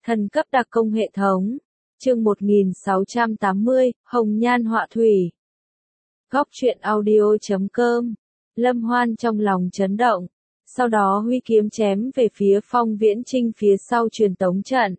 Thần cấp đặc công hệ thống. Chương 1680, Hồng Nhan Họa Thủy. Góc truyện audio.com. Lâm Hoan trong lòng chấn động. Sau đó huy kiếm chém về phía Phong Viễn Trinh phía sau truyền tống trận.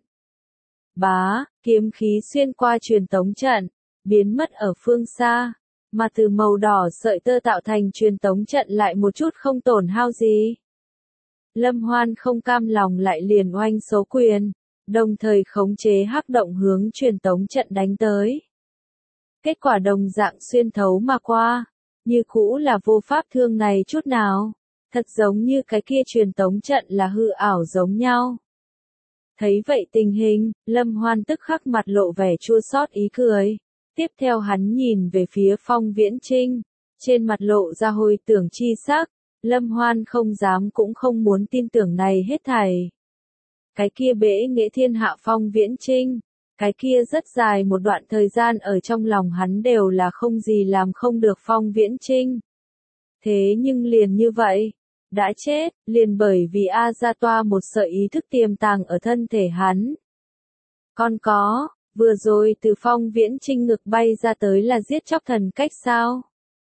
Bá, kiếm khí xuyên qua truyền tống trận, biến mất ở phương xa. Mà từ màu đỏ sợi tơ tạo thành truyền tống trận lại một chút không tổn hao gì. Lâm Hoan không cam lòng lại liền oanh số quyền, đồng thời khống chế hắc động hướng truyền tống trận đánh tới. Kết quả đồng dạng xuyên thấu mà qua, như cũ là vô pháp thương này chút nào, thật giống như cái kia truyền tống trận là hư ảo giống nhau. Thấy vậy tình hình, Lâm Hoan tức khắc mặt lộ vẻ chua xót ý cười. Tiếp theo hắn nhìn về phía Phong Viễn Trinh, trên mặt lộ ra hồi tưởng chi sắc, Lâm Hoan không dám cũng không muốn tin tưởng này hết thảy. Cái kia bẽ nghệ thiên hạ Phong Viễn Trinh, cái kia rất dài một đoạn thời gian ở trong lòng hắn đều là không gì làm không được Phong Viễn Trinh. Thế nhưng liền như vậy, đã chết, liền bởi vì A Gia Toa một sợi ý thức tiềm tàng ở thân thể hắn. Còn có, vừa rồi từ Phong Viễn Trinh ngực bay ra tới là giết chóc thần cách sao?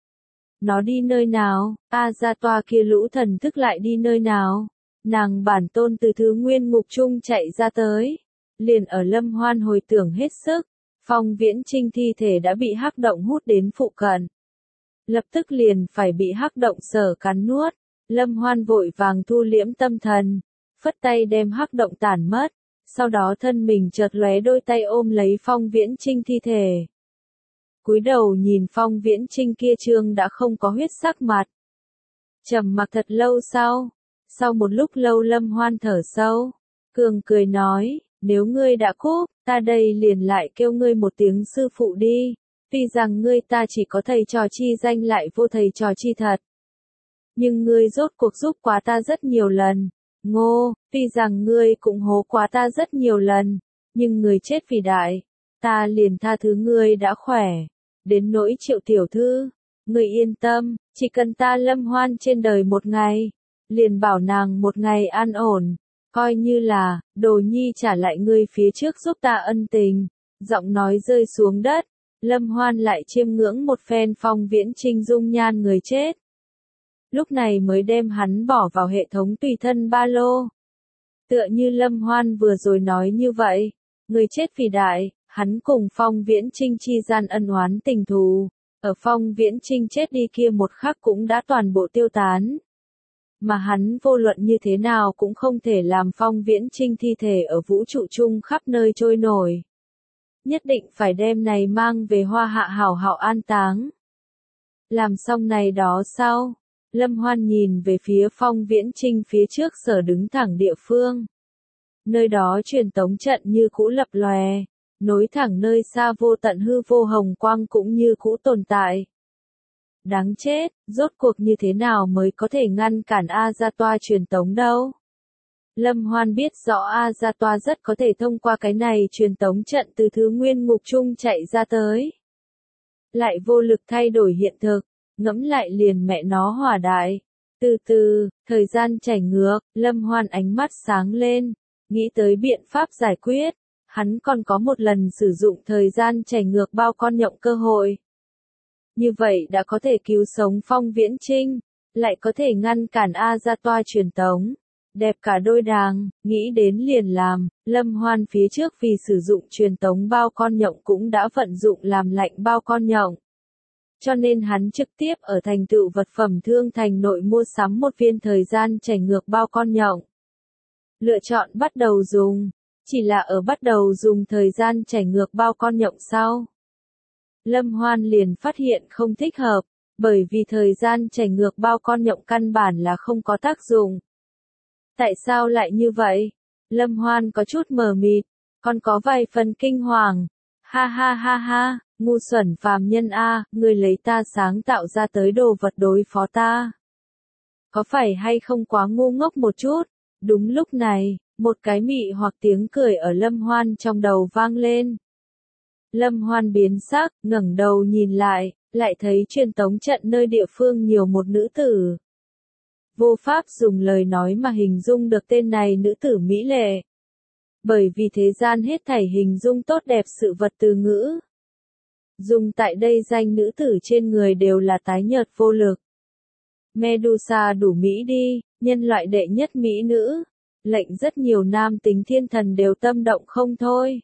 Nó đi nơi nào? A Gia Toa kia lũ thần thức lại đi nơi nào? Nàng bản tôn từ thứ nguyên ngục chung chạy ra tới. Liền ở Lâm Hoan hồi tưởng hết sức, Phong Viễn Trinh thi thể đã bị hắc động hút đến phụ cận. Lập tức liền phải bị hắc động sở cắn nuốt. Lâm Hoan vội vàng thu liễm tâm thần, phất tay đem hắc động tản mất, sau đó thân mình chợt lóe đôi tay ôm lấy Phong Viễn Trinh thi thể. Cúi đầu nhìn Phong Viễn Trinh kia trương đã không có huyết sắc mặt. Trầm mặc thật lâu sau một lúc lâu Lâm Hoan thở sâu, cường cười nói, nếu ngươi đã cúp, ta đây liền lại kêu ngươi một tiếng sư phụ đi, tuy rằng ngươi ta chỉ có thầy trò chi danh lại vô thầy trò chi thật. Nhưng ngươi rốt cuộc giúp quá ta rất nhiều lần, Ngô, tuy rằng ngươi cũng hố quá ta rất nhiều lần, nhưng ngươi chết vì đại, ta liền tha thứ ngươi đã khỏe. Đến nỗi Triệu tiểu thư, ngươi yên tâm, chỉ cần ta Lâm Hoan trên đời một ngày, liền bảo nàng một ngày an ổn, coi như là, đồ nhi trả lại ngươi phía trước giúp ta ân tình. Giọng nói rơi xuống đất, Lâm Hoan lại chiêm ngưỡng một phen Phong Viễn Trinh dung nhan người chết. Lúc này mới đem hắn bỏ vào hệ thống tùy thân ba lô. Tựa như Lâm Hoan vừa rồi nói như vậy, người chết vì đại, hắn cùng Phong Viễn Trinh chi gian ân oán tình thù, ở Phong Viễn Trinh chết đi kia một khắc cũng đã toàn bộ tiêu tán. Mà hắn vô luận như thế nào cũng không thể làm Phong Viễn Trinh thi thể ở vũ trụ chung khắp nơi trôi nổi. Nhất định phải đem này mang về Hoa Hạ hảo hảo an táng. Làm xong này đó sau, Lâm Hoan nhìn về phía Phong Viễn Trinh phía trước sở đứng thẳng địa phương. Nơi đó truyền tống trận như cũ lập lòe, nối thẳng nơi xa vô tận hư vô hồng quang cũng như cũ tồn tại. Đáng chết, rốt cuộc như thế nào mới có thể ngăn cản A Gia Toa truyền tống đâu? Lâm Hoan biết rõ A Gia Toa rất có thể thông qua cái này truyền tống trận từ thứ nguyên ngục chung chạy ra tới. Lại vô lực thay đổi hiện thực. Ngẫm lại liền mẹ nó hỏa đại. Từ từ, thời gian chảy ngược, Lâm Hoan ánh mắt sáng lên, nghĩ tới biện pháp giải quyết. Hắn còn có một lần sử dụng thời gian chảy ngược bao con nhộng cơ hội. Như vậy đã có thể cứu sống Phong Viễn Trinh, lại có thể ngăn cản A Gia Toa truyền tống. Đẹp cả đôi đàng, nghĩ đến liền làm, Lâm Hoan phía trước vì sử dụng truyền tống bao con nhộng cũng đã vận dụng làm lạnh bao con nhộng. Cho nên hắn trực tiếp ở thành tựu vật phẩm thương thành nội mua sắm một viên thời gian chảy ngược bao con nhộng. Lựa chọn bắt đầu dùng, chỉ là ở bắt đầu dùng thời gian chảy ngược bao con nhộng sau. Lâm Hoan liền phát hiện không thích hợp, bởi vì thời gian chảy ngược bao con nhộng căn bản là không có tác dụng. Tại sao lại như vậy? Lâm Hoan có chút mờ mịt, còn có vài phần kinh hoàng. Ha ha ha ha. Ngu xuẩn phàm nhân a, ngươi lấy ta sáng tạo ra tới đồ vật đối phó ta. Có phải hay không quá ngu ngốc một chút? Đúng lúc này, một cái mị hoặc tiếng cười ở Lâm Hoan trong đầu vang lên. Lâm Hoan biến sắc, ngẩng đầu nhìn lại thấy truyền tống trận nơi địa phương nhiều một nữ tử. Vô pháp dùng lời nói mà hình dung được tên này nữ tử mỹ lệ. Bởi vì thế gian hết thảy hình dung tốt đẹp sự vật từ ngữ. Dùng tại đây danh nữ tử trên người đều là tái nhợt vô lực. Medusa đủ mỹ đi, nhân loại đệ nhất mỹ nữ. Lệnh rất nhiều nam tính thiên thần đều tâm động không thôi.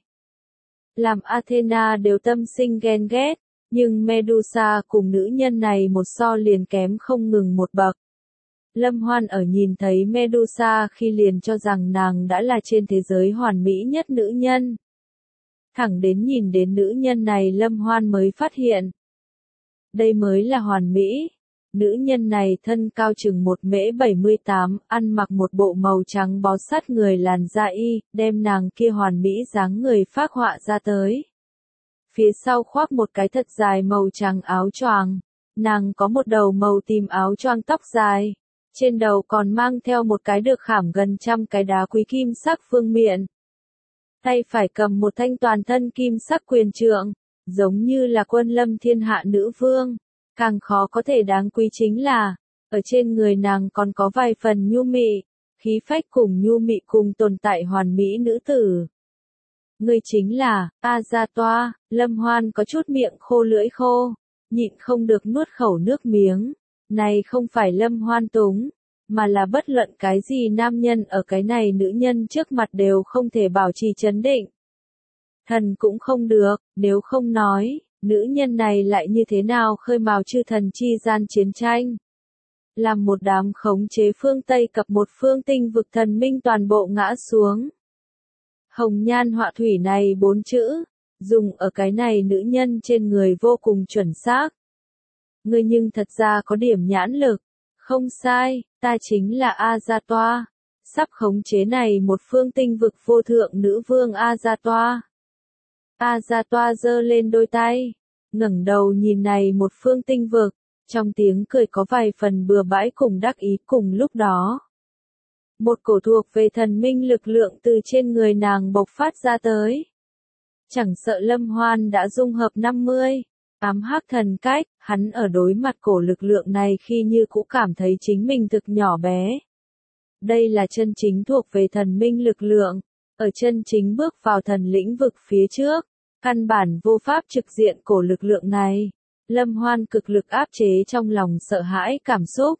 Làm Athena đều tâm sinh ghen ghét, nhưng Medusa cùng nữ nhân này một so liền kém không ngừng một bậc. Lâm Hoan ở nhìn thấy Medusa khi liền cho rằng nàng đã là trên thế giới hoàn mỹ nhất nữ nhân. Thẳng đến nhìn đến nữ nhân này Lâm Hoan mới phát hiện. Đây mới là hoàn mỹ. Nữ nhân này thân cao chừng 1m78, ăn mặc một bộ màu trắng bó sát người làn da y, đem nàng kia hoàn mỹ dáng người phác họa ra tới. Phía sau khoác một cái thật dài màu trắng áo choàng, nàng có một đầu màu tím áo choàng tóc dài, trên đầu còn mang theo một cái được khảm gần 100 cái đá quý kim sắc vương miện. Tay phải cầm một thanh toàn thân kim sắc quyền trượng, giống như là quân lâm thiên hạ nữ vương. Càng khó có thể đáng quý chính là, ở trên người nàng còn có vài phần nhu mị, khí phách cùng nhu mị cùng tồn tại hoàn mỹ nữ tử. Người chính là, A-gia-toa, Lâm Hoan có chút miệng khô lưỡi khô, nhịn không được nuốt khẩu nước miếng. Này không phải Lâm Hoan túng, mà là bất luận cái gì nam nhân ở cái này nữ nhân trước mặt đều không thể bảo trì trấn định. Thần cũng không được, nếu không nói. Nữ nhân này lại như thế nào khơi mào chư thần chi gian chiến tranh. Làm một đám khống chế phương Tây cập một phương tinh vực thần minh toàn bộ ngã xuống. Hồng nhan họa thủy này 4 chữ, dùng ở cái này nữ nhân trên người vô cùng chuẩn xác. Ngươi nhưng thật ra có điểm nhãn lực. Không sai, ta chính là A-gia-toa. Sắp khống chế này một phương tinh vực vô thượng nữ vương A-gia-toa. A-gia-toa giơ lên đôi tay, ngẩng đầu nhìn này một phương tinh vực, trong tiếng cười có vài phần bừa bãi cùng đắc ý cùng lúc đó. Một cổ thuộc về thần minh lực lượng từ trên người nàng bộc phát ra tới. Chẳng sợ Lâm Hoan đã dung hợp 50, ám hắc thần cách, hắn ở đối mặt cổ lực lượng này khi như cũng cảm thấy chính mình thực nhỏ bé. Đây là chân chính thuộc về thần minh lực lượng, ở chân chính bước vào thần lĩnh vực phía trước. Căn bản vô pháp trực diện cổ lực lượng này. Lâm Hoan cực lực áp chế trong lòng sợ hãi cảm xúc.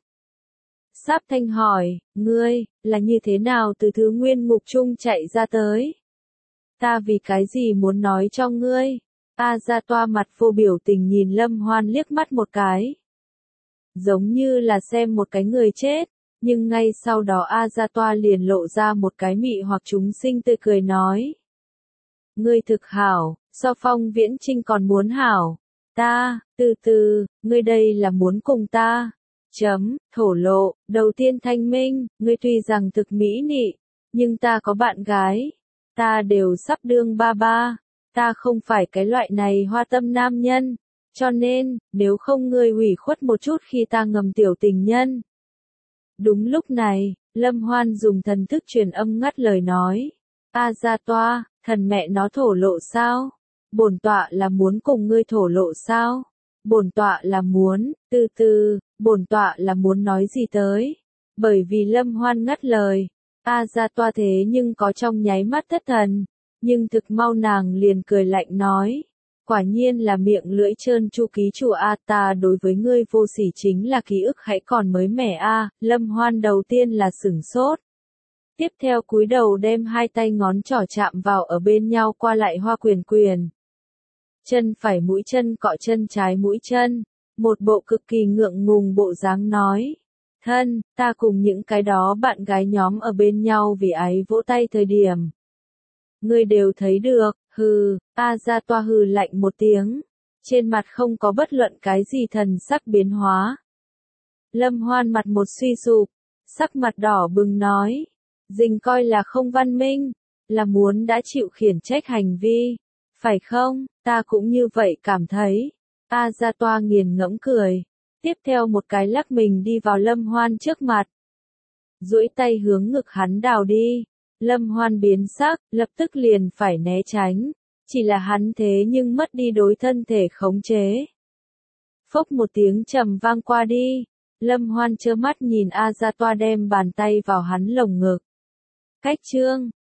Sáp Thanh hỏi, ngươi, là như thế nào từ thứ nguyên ngục chung chạy ra tới? Ta vì cái gì muốn nói cho ngươi? A-gia-toa mặt vô biểu tình nhìn Lâm Hoan liếc mắt một cái. Giống như là xem một cái người chết, nhưng ngay sau đó A-gia-toa liền lộ ra một cái mị hoặc chúng sinh tươi cười nói. Ngươi thực hảo, so Phong Viễn Trinh còn muốn hảo. Ta, từ từ, ngươi đây là muốn cùng ta. Thổ lộ, đầu tiên thanh minh, ngươi tuy rằng thực mỹ nị, nhưng ta có bạn gái. Ta đều sắp đương ba ba. Ta không phải cái loại này hoa tâm nam nhân. Cho nên, nếu không ngươi ủy khuất một chút khi ta ngầm tiểu tình nhân. Đúng lúc này, Lâm Hoan dùng thần thức truyền âm ngắt lời nói. A-gia-toa, thần mẹ nó thổ lộ sao? Bổn tọa là muốn cùng ngươi thổ lộ sao? Bổn tọa là muốn, từ từ, bổn tọa là muốn nói gì tới? Bởi vì Lâm Hoan ngắt lời, A-gia-toa thế nhưng có trong nháy mắt thất thần, nhưng thực mau nàng liền cười lạnh nói. Quả nhiên là miệng lưỡi trơn chu ký chủ A, ta đối với ngươi vô sỉ chính là ký ức hãy còn mới mẻ A. Lâm Hoan đầu tiên là sửng sốt. Tiếp theo cúi đầu đem hai tay ngón trỏ chạm vào ở bên nhau qua lại hoa quyền quyền. Chân phải mũi chân cọ chân trái mũi chân, một bộ cực kỳ ngượng ngùng bộ dáng nói. Thân, ta cùng những cái đó bạn gái nhóm ở bên nhau vì ái vỗ tay thời điểm. Ngươi đều thấy được, hừ, A-gia-toa hừ lạnh một tiếng. Trên mặt không có bất luận cái gì thần sắc biến hóa. Lâm Hoan mặt một suy sụp, sắc mặt đỏ bừng nói. Dình coi là không văn minh, là muốn đã chịu khiển trách hành vi. Phải không, ta cũng như vậy cảm thấy. A-gia-toa nghiền ngẫm cười. Tiếp theo một cái lắc mình đi vào Lâm Hoan trước mặt. Duỗi tay hướng ngực hắn đào đi. Lâm Hoan biến sắc, lập tức liền phải né tránh. Chỉ là hắn thế nhưng mất đi đối thân thể khống chế. Phốc một tiếng trầm vang qua đi. Lâm Hoan trơ mắt nhìn A-gia-toa đem bàn tay vào hắn lồng ngực. Cách chương